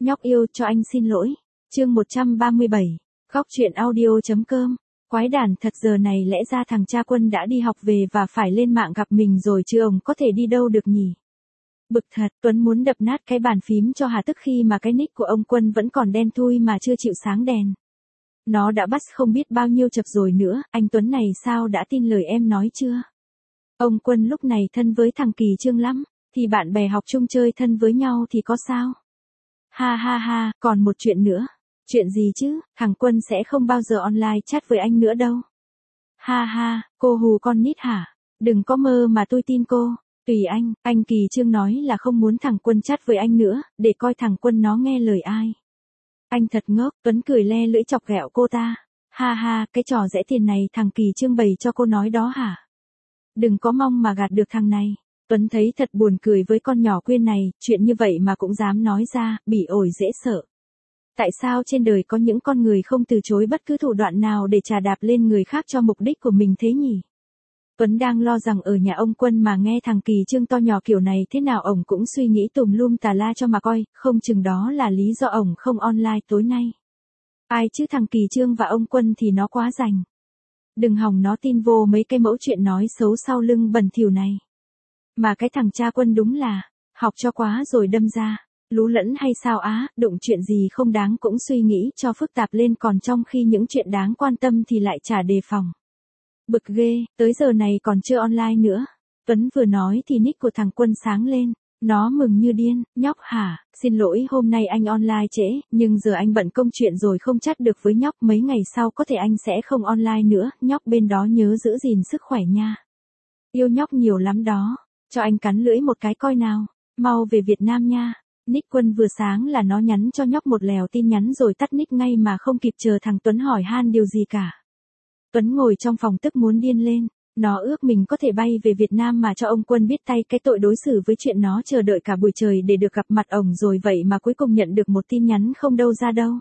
Nhóc yêu cho anh xin lỗi. Chương 137. Góc truyện audio.com. Quái đản thật, giờ này lẽ ra thằng cha Quân đã đi học về và phải lên mạng gặp mình rồi chứ ông có thể đi đâu được nhỉ? Bực thật, Tuấn muốn đập nát cái bàn phím cho hà tức khi mà cái nick của ông Quân vẫn còn đen thui mà chưa chịu sáng đèn. Nó đã bắt không biết bao nhiêu chập rồi nữa, anh Tuấn này sao đã tin lời em nói chưa? Ông Quân lúc này thân với thằng Kỳ Trương lắm, thì bạn bè học chung chơi thân với nhau thì có sao? Ha ha ha, còn một chuyện nữa. Chuyện gì chứ, thằng Quân sẽ không bao giờ online chat với anh nữa đâu. Ha ha, cô hù con nít hả? Đừng có mơ mà tôi tin cô. Tùy anh Kỳ Trương nói là không muốn thằng Quân chat với anh nữa, để coi thằng Quân nó nghe lời ai. Anh thật ngốc, Tuấn cười le lưỡi chọc ghẹo cô ta. Ha ha, cái trò rẽ tiền này thằng Kỳ Trương bày cho cô nói đó hả? Đừng có mong mà gạt được thằng này. Tuấn thấy thật buồn cười với con nhỏ Quyên này, chuyện như vậy mà cũng dám nói ra, bỉ ổi dễ sợ. Tại sao trên đời có những con người không từ chối bất cứ thủ đoạn nào để chà đạp lên người khác cho mục đích của mình thế nhỉ? Tuấn đang lo rằng ở nhà ông Quân mà nghe thằng Kỳ Trương to nhỏ kiểu này thế nào ổng cũng suy nghĩ tùm lum tà la cho mà coi, không chừng đó là lý do ổng không online tối nay. Ai chứ thằng Kỳ Trương và ông Quân thì nó quá rành. Đừng hòng nó tin vô mấy cái mẫu chuyện nói xấu sau lưng bẩn thỉu này. Mà cái thằng cha Quân đúng là, học cho quá rồi đâm ra, lú lẫn hay sao á, đụng chuyện gì không đáng cũng suy nghĩ cho phức tạp lên, còn trong khi những chuyện đáng quan tâm thì lại chả đề phòng. Bực ghê, tới giờ này còn chưa online nữa. Tuấn vừa nói thì nick của thằng Quân sáng lên. Nó mừng như điên, nhóc hả, xin lỗi hôm nay anh online trễ, nhưng giờ anh bận công chuyện rồi không chat được với nhóc, mấy ngày sau có thể anh sẽ không online nữa, nhóc bên đó nhớ giữ gìn sức khỏe nha. Yêu nhóc nhiều lắm đó, cho anh cắn lưỡi một cái coi nào, mau về Việt Nam nha. Nick Quân vừa sáng là nó nhắn cho nhóc một lèo tin nhắn rồi tắt nick ngay mà không kịp chờ thằng Tuấn hỏi han điều gì cả. Tuấn ngồi trong phòng tức muốn điên lên, nó ước mình có thể bay về Việt Nam mà cho ông Quân biết tay cái tội đối xử với chuyện nó chờ đợi cả buổi trời để được gặp mặt ổng rồi vậy mà cuối cùng nhận được một tin nhắn không đâu ra đâu.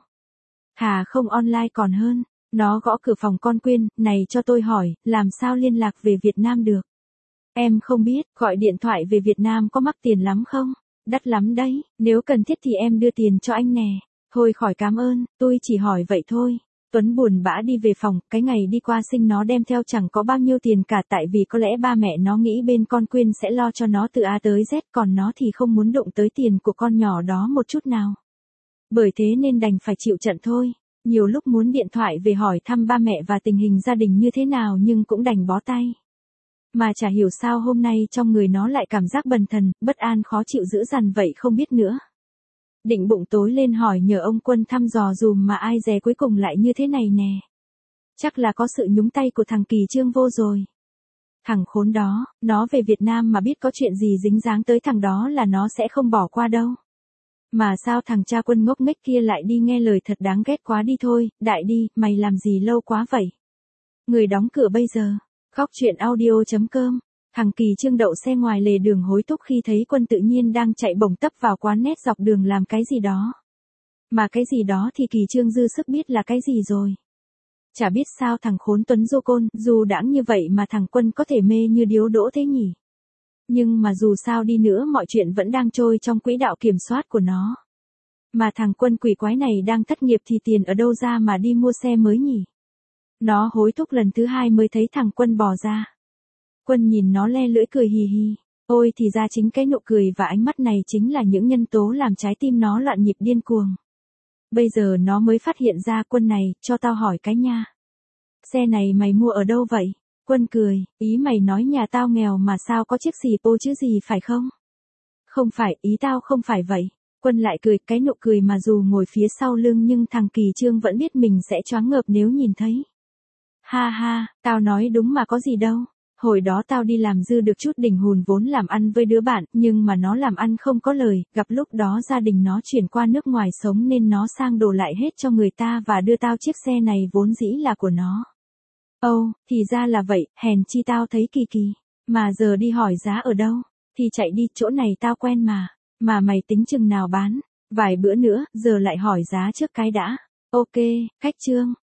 Thà không online còn hơn. Nó gõ cửa phòng con Quyên, này cho tôi hỏi, làm sao liên lạc về Việt Nam được? Em không biết, gọi điện thoại về Việt Nam có mắc tiền lắm không? Đắt lắm đấy, nếu cần thiết thì em đưa tiền cho anh nè. Thôi khỏi cảm ơn, tôi chỉ hỏi vậy thôi. Tuấn buồn bã đi về phòng, cái ngày đi qua sinh nó đem theo chẳng có bao nhiêu tiền cả, tại vì có lẽ ba mẹ nó nghĩ bên con Quyên sẽ lo cho nó từ A tới Z, còn nó thì không muốn đụng tới tiền của con nhỏ đó một chút nào. Bởi thế nên đành phải chịu trận thôi. Nhiều lúc muốn điện thoại về hỏi thăm ba mẹ và tình hình gia đình như thế nào nhưng cũng đành bó tay. Mà chả hiểu sao hôm nay trong người nó lại cảm giác bần thần, bất an khó chịu dữ dằn vậy không biết nữa. Định bụng tối lên hỏi nhờ ông Quân thăm dò dùm mà ai dè cuối cùng lại như thế này nè. Chắc là có sự nhúng tay của thằng Kỳ Trương vô rồi. Thằng khốn đó, nó về Việt Nam mà biết có chuyện gì dính dáng tới thằng đó là nó sẽ không bỏ qua đâu. Mà sao thằng cha Quân ngốc nghếch kia lại đi nghe lời, thật đáng ghét quá đi thôi, đại đi, mày làm gì lâu quá vậy? Người đóng cửa bây giờ. Góc truyện audio.com. Thằng Kỳ Trương đậu xe ngoài lề đường hối thúc khi thấy Quân tự nhiên đang chạy bổng tấp vào quán net dọc đường làm cái gì đó. Mà cái gì đó thì Kỳ Trương dư sức biết là cái gì rồi. Chả biết sao thằng khốn Tuấn du côn, dù đãng như vậy mà thằng Quân có thể mê như điếu đỗ thế nhỉ. Nhưng mà dù sao đi nữa mọi chuyện vẫn đang trôi trong quỹ đạo kiểm soát của nó. Mà thằng Quân quỷ quái này đang thất nghiệp thì tiền ở đâu ra mà đi mua xe mới nhỉ. Nó hối thúc lần thứ 2 mới thấy thằng Quân bò ra. Quân nhìn nó le lưỡi cười hì hì. Ôi thì ra chính cái nụ cười và ánh mắt này chính là những nhân tố làm trái tim nó loạn nhịp điên cuồng. Bây giờ nó mới phát hiện ra. Quân này, cho tao hỏi cái nha. Xe này mày mua ở đâu vậy? Quân cười, ý mày nói nhà tao nghèo mà sao có chiếc xì pô chứ gì phải không? Không phải, ý tao không phải vậy. Quân lại cười, cái nụ cười mà dù ngồi phía sau lưng nhưng thằng Kỳ Trương vẫn biết mình sẽ choáng ngợp nếu nhìn thấy. Ha ha, tao nói đúng mà có gì đâu. Hồi đó tao đi làm dư được chút đỉnh hùn vốn làm ăn với đứa bạn, nhưng mà nó làm ăn không có lời, gặp lúc đó gia đình nó chuyển qua nước ngoài sống nên nó sang đổ lại hết cho người ta và đưa tao chiếc xe này vốn dĩ là của nó. Ồ, thì ra là vậy, hèn chi tao thấy kỳ kỳ. Mà giờ đi hỏi giá ở đâu? Thì chạy đi, chỗ này tao quen mà. Mà mày tính chừng nào bán? Vài bữa nữa, giờ lại hỏi giá trước cái đã. Ok, khách Trương.